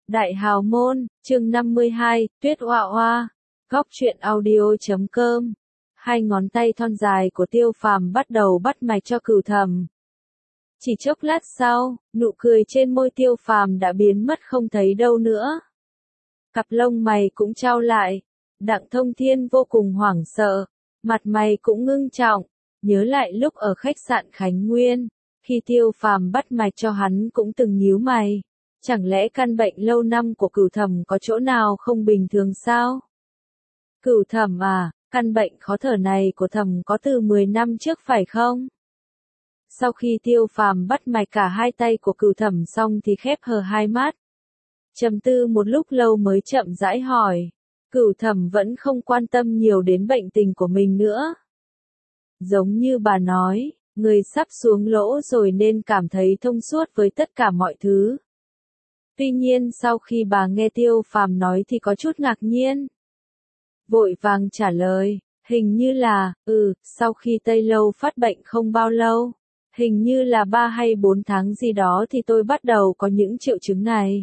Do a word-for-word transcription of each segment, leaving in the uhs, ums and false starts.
Đại hào môn, chương năm mươi hai, Tuyết Oa Oa, góc truyện audio chấm com. Hai ngón tay thon dài của Tiêu Phàm bắt đầu bắt mạch cho Cửu Thẩm. Chỉ chốc lát sau, nụ cười trên môi Tiêu Phàm đã biến mất không thấy đâu nữa. Cặp lông mày cũng chau lại, Đặng Thông Thiên vô cùng hoảng sợ, mặt mày cũng ngưng trọng, nhớ lại lúc ở khách sạn Khánh Nguyên, khi Tiêu Phàm bắt mạch cho hắn cũng từng nhíu mày. Chẳng lẽ căn bệnh lâu năm của Cửu Thẩm có chỗ nào không bình thường sao? Cửu Thẩm à, căn bệnh khó thở này của Thẩm có từ mười năm trước phải không? Sau khi Tiêu Phàm bắt mạch cả hai tay của Cửu Thẩm xong thì khép hờ hai mắt. Trầm tư một lúc lâu mới chậm rãi hỏi. Cửu Thẩm vẫn không quan tâm nhiều đến bệnh tình của mình nữa. Giống như bà nói, người sắp xuống lỗ rồi nên cảm thấy thông suốt với tất cả mọi thứ. Tuy nhiên sau khi bà nghe Tiêu Phàm nói thì có chút ngạc nhiên. Vội vàng trả lời, hình như là, ừ, sau khi Tây Lâu phát bệnh không bao lâu, hình như là ba hay bốn tháng gì đó thì tôi bắt đầu có những triệu chứng này.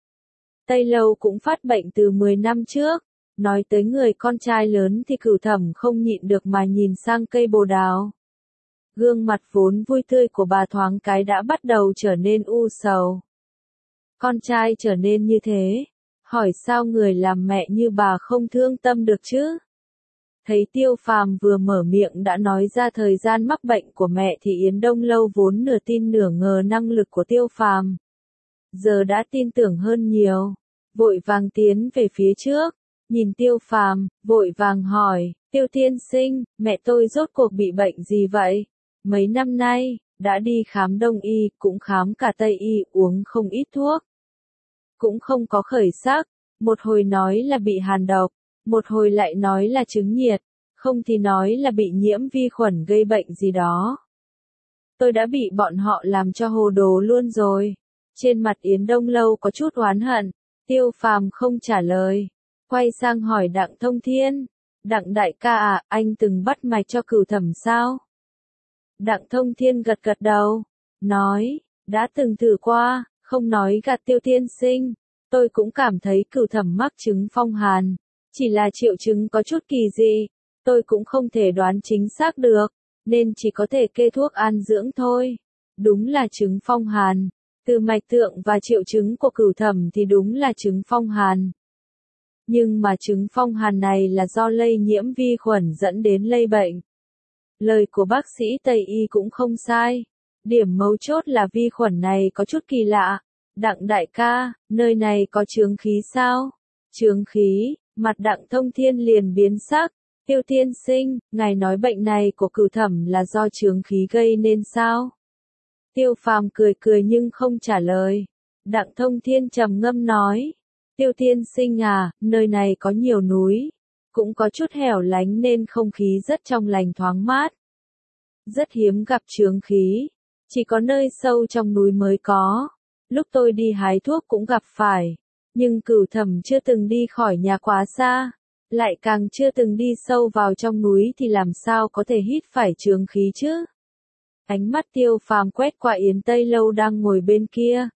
Tây Lâu cũng phát bệnh từ mười năm trước, nói tới người con trai lớn thì Cửu Thẩm không nhịn được mà nhìn sang cây bồ đào. Gương mặt vốn vui tươi của bà thoáng cái đã bắt đầu trở nên u sầu. Con trai trở nên như thế, hỏi sao người làm mẹ như bà không thương tâm được chứ? Thấy Tiêu Phàm vừa mở miệng đã nói ra thời gian mắc bệnh của mẹ thì Yến Đông Lâu vốn nửa tin nửa ngờ năng lực của Tiêu Phàm. Giờ đã tin tưởng hơn nhiều, vội vàng tiến về phía trước, nhìn Tiêu Phàm, vội vàng hỏi, Tiêu tiên sinh, mẹ tôi rốt cuộc bị bệnh gì vậy? Mấy năm nay, đã đi khám Đông y, cũng khám cả Tây y, uống không ít thuốc. Cũng không có khởi sắc, một hồi nói là bị hàn độc, một hồi lại nói là chứng nhiệt, không thì nói là bị nhiễm vi khuẩn gây bệnh gì đó. Tôi đã bị bọn họ làm cho hồ đồ luôn rồi. Trên mặt Yến Đông Lâu có chút oán hận, Tiêu Phàm không trả lời, quay sang hỏi Đặng Thông Thiên, Đặng đại ca à, anh từng bắt mạch cho Cửu Thẩm sao? Đặng Thông Thiên gật gật đầu, nói, đã từng thử qua, không nói gạt Tiêu tiên sinh, tôi cũng cảm thấy Cửu Thẩm mắc chứng phong hàn, chỉ là triệu chứng có chút kỳ dị, tôi cũng không thể đoán chính xác được, nên chỉ có thể kê thuốc an dưỡng thôi. Đúng là chứng phong hàn, từ mạch tượng và triệu chứng của Cửu Thẩm thì đúng là chứng phong hàn. Nhưng mà chứng phong hàn này là do lây nhiễm vi khuẩn dẫn đến lây bệnh. Lời của bác sĩ Tây y cũng không sai. Điểm mấu chốt là vi khuẩn này có chút kỳ lạ. Đặng đại ca, nơi này có chướng khí sao? Chướng khí, mặt Đặng Thông Thiên liền biến sắc. Tiêu tiên sinh, ngài nói bệnh này của Cửu Thẩm là do chướng khí gây nên sao? Tiêu Phàm cười cười nhưng không trả lời. Đặng Thông Thiên trầm ngâm nói. Tiêu tiên sinh à, nơi này có nhiều núi, cũng có chút hẻo lánh nên không khí rất trong lành thoáng mát. Rất hiếm gặp chướng khí, chỉ có nơi sâu trong núi mới có. Lúc tôi đi hái thuốc cũng gặp phải, nhưng Cửu Thẩm chưa từng đi khỏi nhà quá xa, lại càng chưa từng đi sâu vào trong núi thì làm sao có thể hít phải chướng khí chứ? Ánh mắt Tiêu Phàm quét qua Yến Tây Lâu đang ngồi bên kia.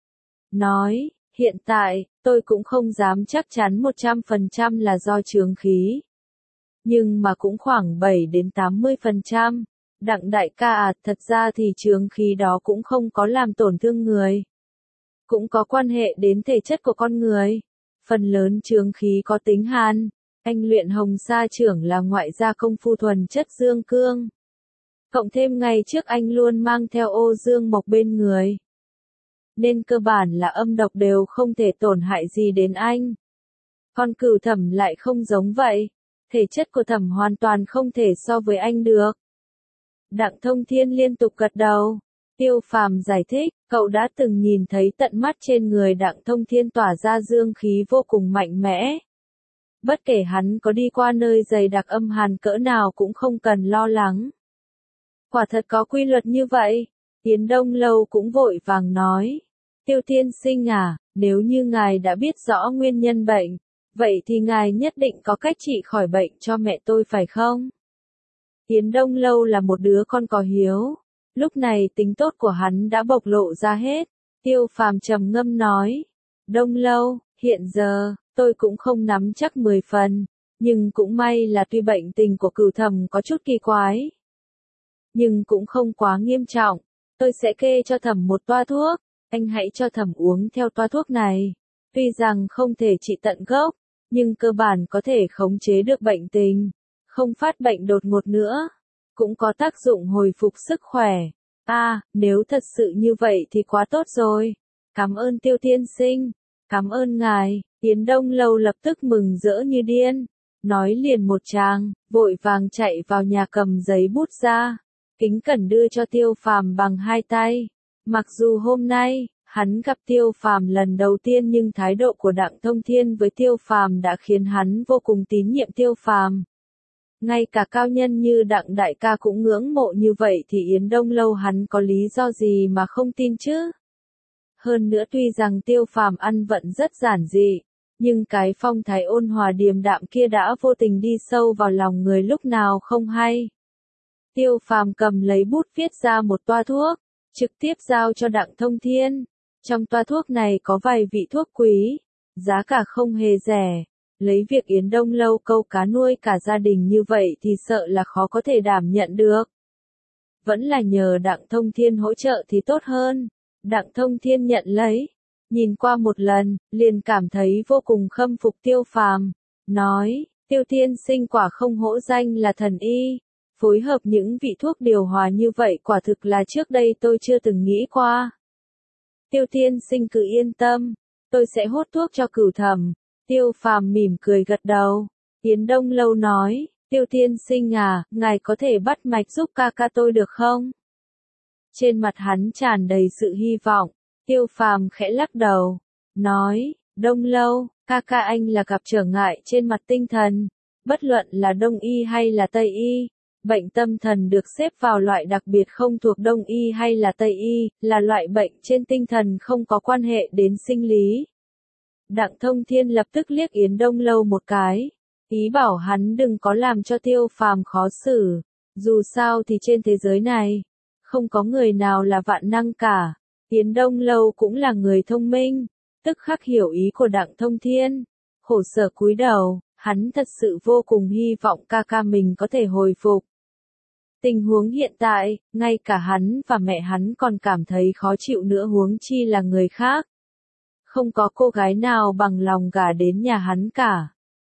Nói, hiện tại, tôi cũng không dám chắc chắn một trăm phần trăm là do chướng khí. Nhưng mà cũng khoảng bảy đến tám mươi phần trăm. Đặng đại ca à, thật ra thì chướng khí đó cũng không có làm tổn thương người. Cũng có quan hệ đến thể chất của con người. Phần lớn chướng khí có tính hàn. Anh luyện Hồng Sa trưởng là ngoại gia công phu thuần chất dương cương. Cộng thêm ngày trước anh luôn mang theo ô dương mộc bên người. Nên cơ bản là âm độc đều không thể tổn hại gì đến anh. Còn Cửu Thẩm lại không giống vậy. Thể chất của Thẩm hoàn toàn không thể so với anh được. Đặng Thông Thiên liên tục gật đầu. Tiêu Phàm giải thích, cậu đã từng nhìn thấy tận mắt trên người Đặng Thông Thiên tỏa ra dương khí vô cùng mạnh mẽ. Bất kể hắn có đi qua nơi dày đặc âm hàn cỡ nào cũng không cần lo lắng. Quả thật có quy luật như vậy. Yến Đông Lâu cũng vội vàng nói. Tiêu tiên sinh à, nếu như ngài đã biết rõ nguyên nhân bệnh, vậy thì ngài nhất định có cách trị khỏi bệnh cho mẹ tôi phải không? Yến Đông Lâu là một đứa con có hiếu. Lúc này tính tốt của hắn đã bộc lộ ra hết. Tiêu Phàm trầm ngâm nói. Đông Lâu, hiện giờ, tôi cũng không nắm chắc mười phần, nhưng cũng may là tuy bệnh tình của Cửu Thẩm có chút kỳ quái, nhưng cũng không quá nghiêm trọng. Tôi sẽ kê cho Thẩm một toa thuốc, anh hãy cho Thẩm uống theo toa thuốc này. Tuy rằng không thể trị tận gốc, nhưng cơ bản có thể khống chế được bệnh tình, không phát bệnh đột ngột nữa, cũng có tác dụng hồi phục sức khỏe. À, nếu thật sự như vậy thì quá tốt rồi. Cảm ơn Tiêu tiên sinh, cảm ơn ngài. Yến Đông Lâu lập tức mừng rỡ như điên, nói liền một tràng, vội vàng chạy vào nhà cầm giấy bút ra, kính cẩn đưa cho Tiêu Phàm bằng hai tay. Mặc dù hôm nay, hắn gặp Tiêu Phàm lần đầu tiên nhưng thái độ của Đặng Thông Thiên với Tiêu Phàm đã khiến hắn vô cùng tín nhiệm Tiêu Phàm. Ngay cả cao nhân như Đặng đại ca cũng ngưỡng mộ như vậy thì Yến Đông Lâu hắn có lý do gì mà không tin chứ? Hơn nữa tuy rằng Tiêu Phàm ăn vận rất giản dị, nhưng cái phong thái ôn hòa điềm đạm kia đã vô tình đi sâu vào lòng người lúc nào không hay. Tiêu Phàm cầm lấy bút viết ra một toa thuốc, trực tiếp giao cho Đặng Thông Thiên. Trong toa thuốc này có vài vị thuốc quý, giá cả không hề rẻ. Lấy việc Yến Đông Lâu câu cá nuôi cả gia đình như vậy thì sợ là khó có thể đảm nhận được. Vẫn là nhờ Đặng Thông Thiên hỗ trợ thì tốt hơn. Đặng Thông Thiên nhận lấy, nhìn qua một lần, liền cảm thấy vô cùng khâm phục Tiêu Phàm, nói, Tiêu tiên sinh quả không hổ danh là thần y, phối hợp những vị thuốc điều hòa như vậy quả thực là trước đây tôi chưa từng nghĩ qua. Tiêu tiên sinh cứ yên tâm, tôi sẽ hốt thuốc cho Cửu Thẩm. Tiêu Phàm mỉm cười gật đầu. Yến Đông Lâu nói, Tiêu tiên sinh à, ngài có thể bắt mạch giúp ca ca tôi được không? Trên mặt hắn tràn đầy sự hy vọng. Tiêu Phàm khẽ lắc đầu, nói, Đông Lâu, ca ca anh là gặp trở ngại trên mặt tinh thần. Bất luận là Đông y hay là Tây y, bệnh tâm thần được xếp vào loại đặc biệt không thuộc Đông y hay là Tây y, là loại bệnh trên tinh thần không có quan hệ đến sinh lý. Đặng Thông Thiên lập tức liếc Yến Đông Lâu một cái, ý bảo hắn đừng có làm cho Tiêu Phàm khó xử, dù sao thì trên thế giới này, không có người nào là vạn năng cả. Yến Đông Lâu cũng là người thông minh, tức khắc hiểu ý của Đặng Thông Thiên, khổ sở cúi đầu, hắn thật sự vô cùng hy vọng ca ca mình có thể hồi phục. Tình huống hiện tại, ngay cả hắn và mẹ hắn còn cảm thấy khó chịu nữa huống chi là người khác. Không có cô gái nào bằng lòng gả đến nhà hắn cả.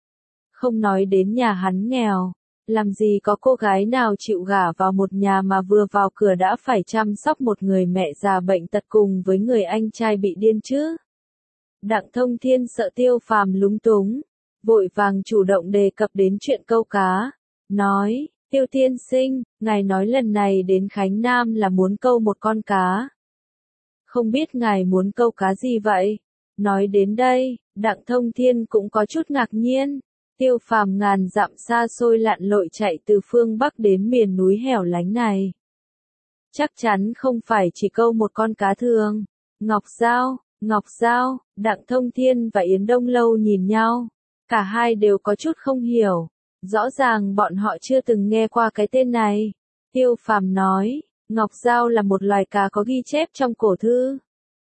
Không nói đến nhà hắn nghèo, làm gì có cô gái nào chịu gả vào một nhà mà vừa vào cửa đã phải chăm sóc một người mẹ già bệnh tật cùng với người anh trai bị điên chứ. Đặng Thông Thiên sợ Tiêu Phàm lúng túng, vội vàng chủ động đề cập đến chuyện câu cá, nói, Tiêu tiên sinh, ngài nói lần này đến Khánh Nam là muốn câu một con cá. Không biết ngài muốn câu cá gì vậy? Nói đến đây, Đặng Thông Thiên cũng có chút ngạc nhiên. Tiêu Phàm ngàn dặm xa xôi lặn lội chạy từ phương Bắc đến miền núi hẻo lánh này. Chắc chắn không phải chỉ câu một con cá thường. Ngọc Giao, Ngọc Giao, Đặng Thông Thiên và Yến Đông Lâu nhìn nhau. Cả hai đều có chút không hiểu. Rõ ràng bọn họ chưa từng nghe qua cái tên này. Tiêu Phàm nói, Ngọc Giao là một loài cá có ghi chép trong cổ thư.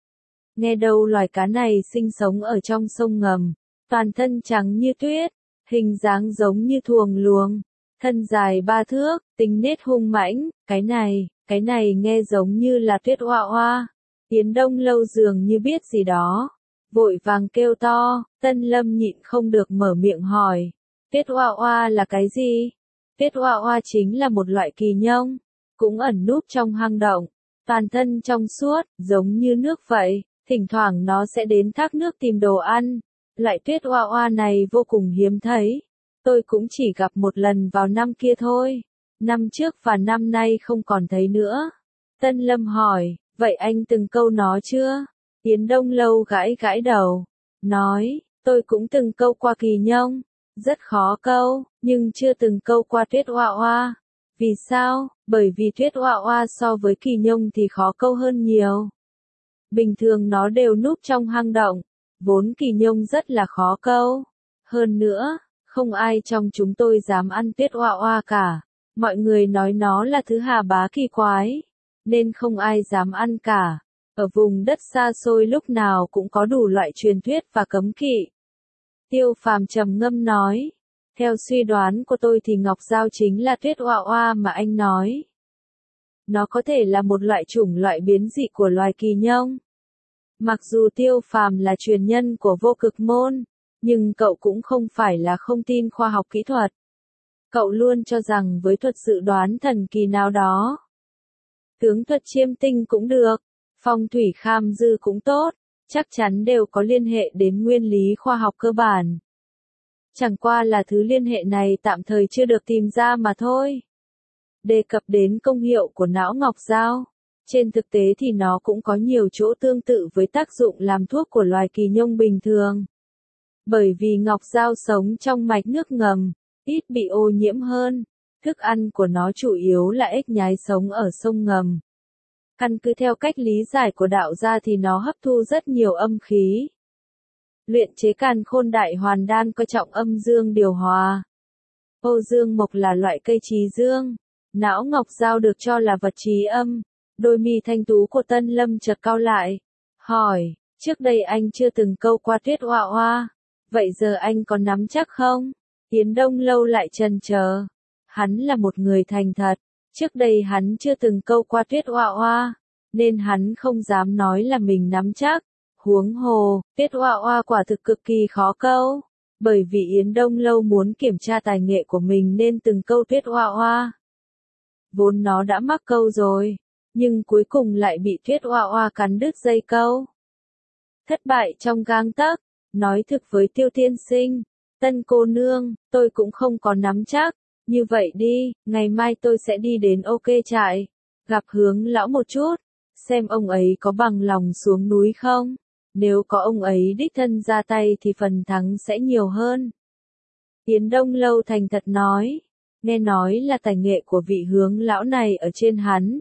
Nghe đâu loài cá này sinh sống ở trong sông ngầm, toàn thân trắng như tuyết, hình dáng giống như thuồng luồng, thân dài ba thước, tính nết hung mãnh, cái này, cái này nghe giống như là Tuyết Oa Oa. Yến Đông Lâu dường như biết gì đó, vội vàng kêu to, Tân Lâm nhịn không được mở miệng hỏi, Tuyết Oa Oa là cái gì? Tuyết Oa Oa chính là một loại kỳ nhông, cũng ẩn núp trong hang động, toàn thân trong suốt, giống như nước vậy, thỉnh thoảng nó sẽ đến thác nước tìm đồ ăn. Loại Tuyết Oa Oa này vô cùng hiếm thấy, tôi cũng chỉ gặp một lần vào năm kia thôi, năm trước và năm nay không còn thấy nữa. Tân Lâm hỏi, vậy anh từng câu nó chưa? Yến Đông Lâu gãi gãi đầu, nói, tôi cũng từng câu qua kỳ nhông, rất khó câu, nhưng chưa từng câu qua Tuyết Oa Oa. Vì sao? Bởi vì Tuyết Oa Oa so với kỳ nhông thì khó câu hơn nhiều. Bình thường nó đều núp trong hang động, vốn kỳ nhông rất là khó câu. Hơn nữa, không ai trong chúng tôi dám ăn Tuyết Oa Oa cả. Mọi người nói nó là thứ hà bá kỳ quái, nên không ai dám ăn cả. Ở vùng đất xa xôi lúc nào cũng có đủ loại truyền thuyết và cấm kỵ. Tiêu Phàm trầm ngâm nói, theo suy đoán của tôi thì ngọc dao chính là tuyết oa oa mà anh nói. Nó có thể là một loại chủng loại biến dị của loài kỳ nhông. Mặc dù Tiêu Phàm là truyền nhân của vô cực môn, nhưng cậu cũng không phải là không tin khoa học kỹ thuật. Cậu luôn cho rằng với thuật dự đoán thần kỳ nào đó, tướng thuật chiêm tinh cũng được, phong thủy kham dư cũng tốt, chắc chắn đều có liên hệ đến nguyên lý khoa học cơ bản. Chẳng qua là thứ liên hệ này tạm thời chưa được tìm ra mà thôi. Đề cập đến công hiệu của não ngọc dao, trên thực tế thì nó cũng có nhiều chỗ tương tự với tác dụng làm thuốc của loài kỳ nhông bình thường. Bởi vì ngọc dao sống trong mạch nước ngầm, ít bị ô nhiễm hơn, thức ăn của nó chủ yếu là ếch nhái sống ở sông ngầm. Căn cứ theo cách lý giải của đạo gia thì nó hấp thu rất nhiều âm khí. Luyện chế càn khôn đại hoàn đan coi trọng âm dương điều hòa. Âu dương mộc là loại cây trí dương. Não ngọc dao được cho là vật trí âm. Đôi mi thanh tú của Tân Lâm chợt cau lại. Hỏi, trước đây anh chưa từng câu qua tuyết oa oa. Vậy giờ anh có nắm chắc không? Yến Đông Lâu lại chần chờ. Hắn là một người thành thật. Trước đây hắn chưa từng câu qua tuyết oa oa. Nên hắn không dám nói là mình nắm chắc. Huống hồ, tuyết oa oa quả thực cực kỳ khó câu. Bởi vì Yến Đông Lâu muốn kiểm tra tài nghệ của mình nên từng câu tuyết oa oa. Vốn nó đã mắc câu rồi, nhưng cuối cùng lại bị tuyết oa oa cắn đứt dây câu. Thất bại trong gang tấc, nói thực với Tiêu tiên sinh, Tân cô nương, tôi cũng không có nắm chắc, như vậy đi, ngày mai tôi sẽ đi đến OK trại, gặp Hướng lão một chút, xem ông ấy có bằng lòng xuống núi không, nếu có ông ấy đích thân ra tay thì phần thắng sẽ nhiều hơn. Yến Đông Lâu thành thật nói, nghe nói là tài nghệ của vị Hướng lão này ở trên hắn.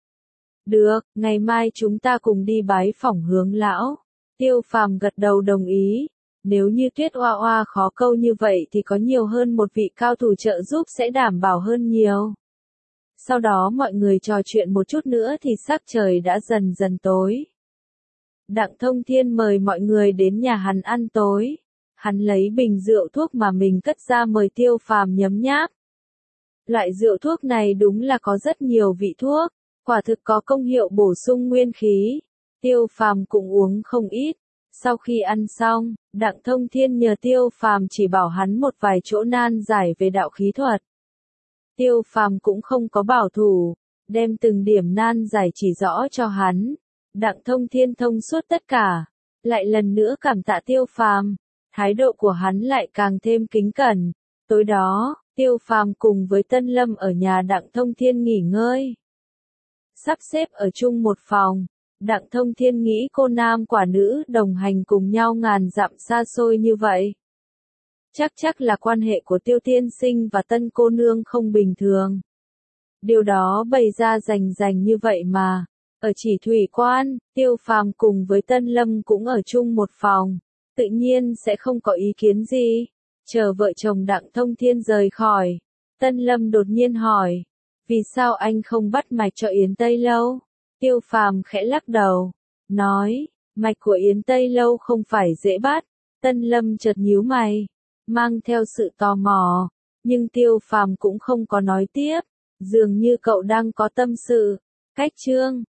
Được, ngày mai chúng ta cùng đi bái phỏng Hướng lão. Tiêu Phàm gật đầu đồng ý. Nếu như tuyết oa oa khó câu như vậy thì có nhiều hơn một vị cao thủ trợ giúp sẽ đảm bảo hơn nhiều. Sau đó mọi người trò chuyện một chút nữa thì sắc trời đã dần dần tối. Đặng Thông Thiên mời mọi người đến nhà hắn ăn tối. Hắn lấy bình rượu thuốc mà mình cất ra mời Tiêu Phàm nhấm nháp. Loại rượu thuốc này đúng là có rất nhiều vị thuốc, quả thực có công hiệu bổ sung nguyên khí. Tiêu Phàm cũng uống không ít. Sau khi ăn xong, Đặng Thông Thiên nhờ Tiêu Phàm chỉ bảo hắn một vài chỗ nan giải về đạo khí thuật. Tiêu Phàm cũng không có bảo thủ, đem từng điểm nan giải chỉ rõ cho hắn. Đặng Thông Thiên thông suốt tất cả, lại lần nữa cảm tạ Tiêu Phàm, thái độ của hắn lại càng thêm kính cẩn. Tối đó, Tiêu Phàm cùng với Tân Lâm ở nhà Đặng Thông Thiên nghỉ ngơi. Sắp xếp ở chung một phòng, Đặng Thông Thiên nghĩ cô nam quả nữ đồng hành cùng nhau ngàn dặm xa xôi như vậy. Chắc chắc là quan hệ của Tiêu tiên sinh và Tân cô nương không bình thường. Điều đó bày ra rành rành như vậy mà. Ở Chỉ Thủy Quan, Tiêu Phàm cùng với Tân Lâm cũng ở chung một phòng. Tự nhiên sẽ không có ý kiến gì. Chờ vợ chồng Đặng Thông Thiên rời khỏi. Tân Lâm đột nhiên hỏi. Vì sao anh không bắt mạch cho Yến Tây Lâu? Tiêu Phàm khẽ lắc đầu. Nói, mạch của Yến Tây Lâu không phải dễ bắt. Tân Lâm chợt nhíu mày. Mang theo sự tò mò. Nhưng Tiêu Phàm cũng không có nói tiếp. Dường như cậu đang có tâm sự. Cách chương.